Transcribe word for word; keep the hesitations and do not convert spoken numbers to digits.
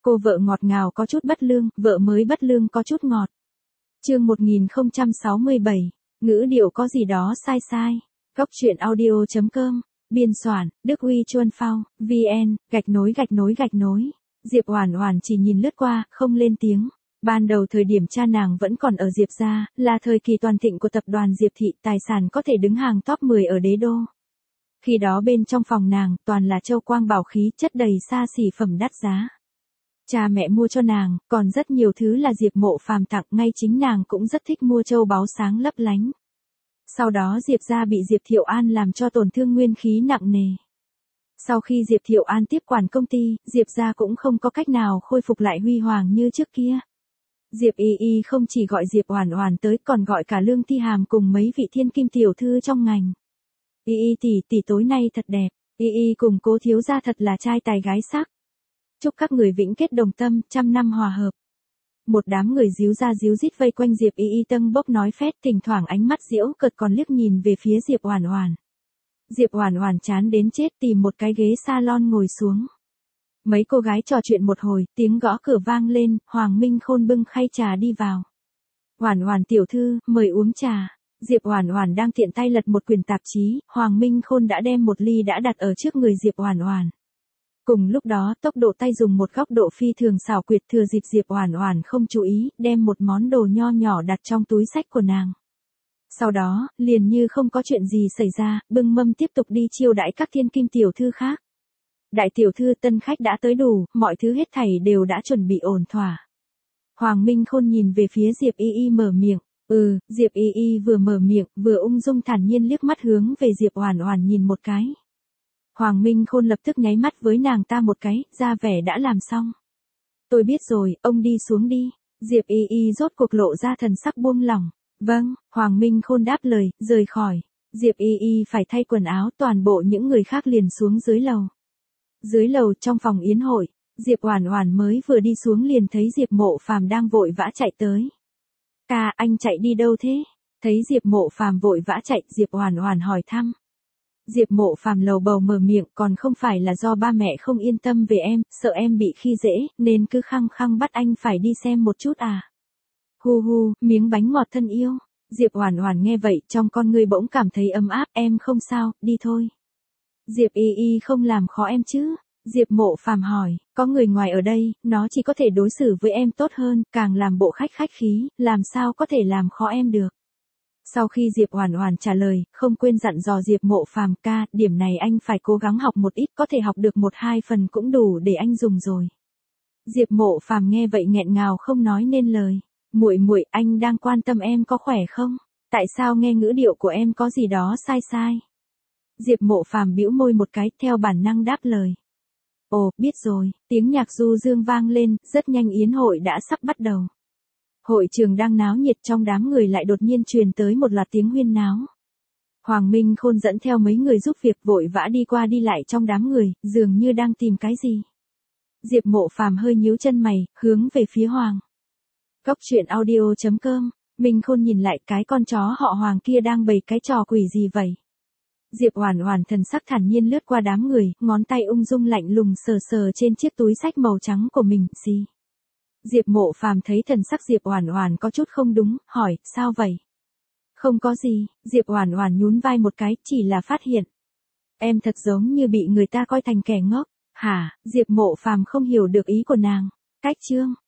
Cô vợ ngọt ngào có chút bất lương, vợ mới bất lương có chút ngọt. Chương một nghìn không trăm sáu mươi bảy, ngữ điệu có gì đó sai sai. Góc truyện audio chấm com, biên soạn, Đức Huy Chuân Phao, vn, gạch nối gạch nối gạch nối. Diệp Oản Oản chỉ nhìn lướt qua, không lên tiếng. Ban đầu thời điểm cha nàng vẫn còn ở Diệp gia, là thời kỳ toàn thịnh của tập đoàn Diệp thị, tài sản có thể đứng hàng top mười ở đế đô. Khi đó bên trong phòng nàng, toàn là châu quang bảo khí, chất đầy xa xỉ phẩm đắt giá. Cha mẹ mua cho nàng, còn rất nhiều thứ là Diệp Mộ Phàm tặng, ngay chính nàng cũng rất thích mua châu báu sáng lấp lánh. Sau đó Diệp gia bị Diệp Thiệu An làm cho tổn thương nguyên khí nặng nề. Sau khi Diệp Thiệu An tiếp quản công ty, Diệp gia cũng không có cách nào khôi phục lại huy hoàng như trước kia. Diệp Y Y không chỉ gọi Diệp Oản Oản tới, còn gọi cả Lương Thi Hàm cùng mấy vị thiên kim tiểu thư trong ngành. Y Y tỷ tỷ tối nay thật đẹp, Y Y cùng Cố thiếu gia thật là trai tài gái sắc. Chúc các người vĩnh kết đồng tâm, trăm năm hòa hợp. Một đám người díu ra díu dít vây quanh Diệp Y Y tâng bốc nói phét, thỉnh thoảng ánh mắt giễu cợt còn liếc nhìn về phía Diệp Oản Oản. Diệp Oản Oản chán đến chết, tìm một cái ghế salon ngồi xuống. Mấy cô gái trò chuyện một hồi, tiếng gõ cửa vang lên, Hoàng Minh Khôn bưng khay trà đi vào. Oản Oản tiểu thư, mời uống trà. Diệp Oản Oản đang tiện tay lật một quyển tạp chí, Hoàng Minh Khôn đã đem một ly đã đặt ở trước người Diệp Oản Oản. Cùng lúc đó, tốc độ tay dùng một góc độ phi thường xảo quyệt, thừa dịp Diệp Oản Oản không chú ý, đem một món đồ nho nhỏ đặt trong túi xách của nàng. Sau đó, liền như không có chuyện gì xảy ra, bưng mâm tiếp tục đi chiêu đãi các thiên kim tiểu thư khác. Đại tiểu thư, tân khách đã tới đủ, mọi thứ hết thảy đều đã chuẩn bị ổn thỏa. Hoàng Minh Khôn nhìn về phía Diệp Y Y mở miệng. Ừ, Diệp Y Y vừa mở miệng, vừa ung dung thản nhiên liếc mắt hướng về Diệp Oản Oản nhìn một cái. Hoàng Minh Khôn lập tức nháy mắt với nàng ta một cái, ra vẻ đã làm xong. Tôi biết rồi, ông đi xuống đi. Diệp Y Y rốt cuộc lộ ra thần sắc buông lỏng. Vâng, Hoàng Minh Khôn đáp lời, rời khỏi. Diệp Y Y phải thay quần áo, toàn bộ những người khác liền xuống dưới lầu. Dưới lầu trong phòng yến hội, Diệp Oản Oản mới vừa đi xuống liền thấy Diệp Mộ Phàm đang vội vã chạy tới. Ca, anh chạy đi đâu thế? Thấy Diệp Mộ Phàm vội vã chạy, Diệp Oản Oản hỏi thăm. Diệp Mộ Phàm lầu bầu mở miệng, còn không phải là do ba mẹ không yên tâm về em, sợ em bị khi dễ, nên cứ khăng khăng bắt anh phải đi xem một chút à. Hu hu, miếng bánh ngọt thân yêu. Diệp Oản Oản nghe vậy, trong con ngươi bỗng cảm thấy ấm áp, em không sao, đi thôi. Diệp Y Y không làm khó em chứ? Diệp Mộ Phàm hỏi, có người ngoài ở đây, nó chỉ có thể đối xử với em tốt hơn, càng làm bộ khách khách khí, làm sao có thể làm khó em được. Sau khi Diệp Oản Oản trả lời, không quên dặn dò Diệp Mộ Phàm, ca, điểm này anh phải cố gắng học một ít, có thể học được một hai phần cũng đủ để anh dùng rồi. Diệp Mộ Phàm nghe vậy nghẹn ngào không nói nên lời. Muội muội, anh đang quan tâm em có khỏe không? Tại sao nghe ngữ điệu của em có gì đó sai sai? Diệp Mộ Phàm bĩu môi một cái, theo bản năng đáp lời. Ồ, biết rồi, tiếng nhạc du dương vang lên, rất nhanh yến hội đã sắp bắt đầu. Hội trường đang náo nhiệt, trong đám người lại đột nhiên truyền tới một loạt tiếng huyên náo. Hoàng Minh Khôn dẫn theo mấy người giúp việc vội vã đi qua đi lại trong đám người, dường như đang tìm cái gì. Diệp Mộ Phàm hơi nhíu chân mày, hướng về phía Hoàng. Góc truyện audio chấm com, Minh Khôn nhìn lại, cái con chó họ Hoàng kia đang bày cái trò quỷ gì vậy? Diệp Oản Oản thần sắc thản nhiên lướt qua đám người, ngón tay ung dung lạnh lùng sờ sờ trên chiếc túi xách màu trắng của mình, gì? Diệp Mộ Phàm thấy thần sắc Diệp Oản Oản có chút không đúng, hỏi, sao vậy? Không có gì, Diệp Oản Oản nhún vai một cái, chỉ là phát hiện. Em thật giống như bị người ta coi thành kẻ ngốc. Hả? Diệp Mộ Phàm không hiểu được ý của nàng. Cách chương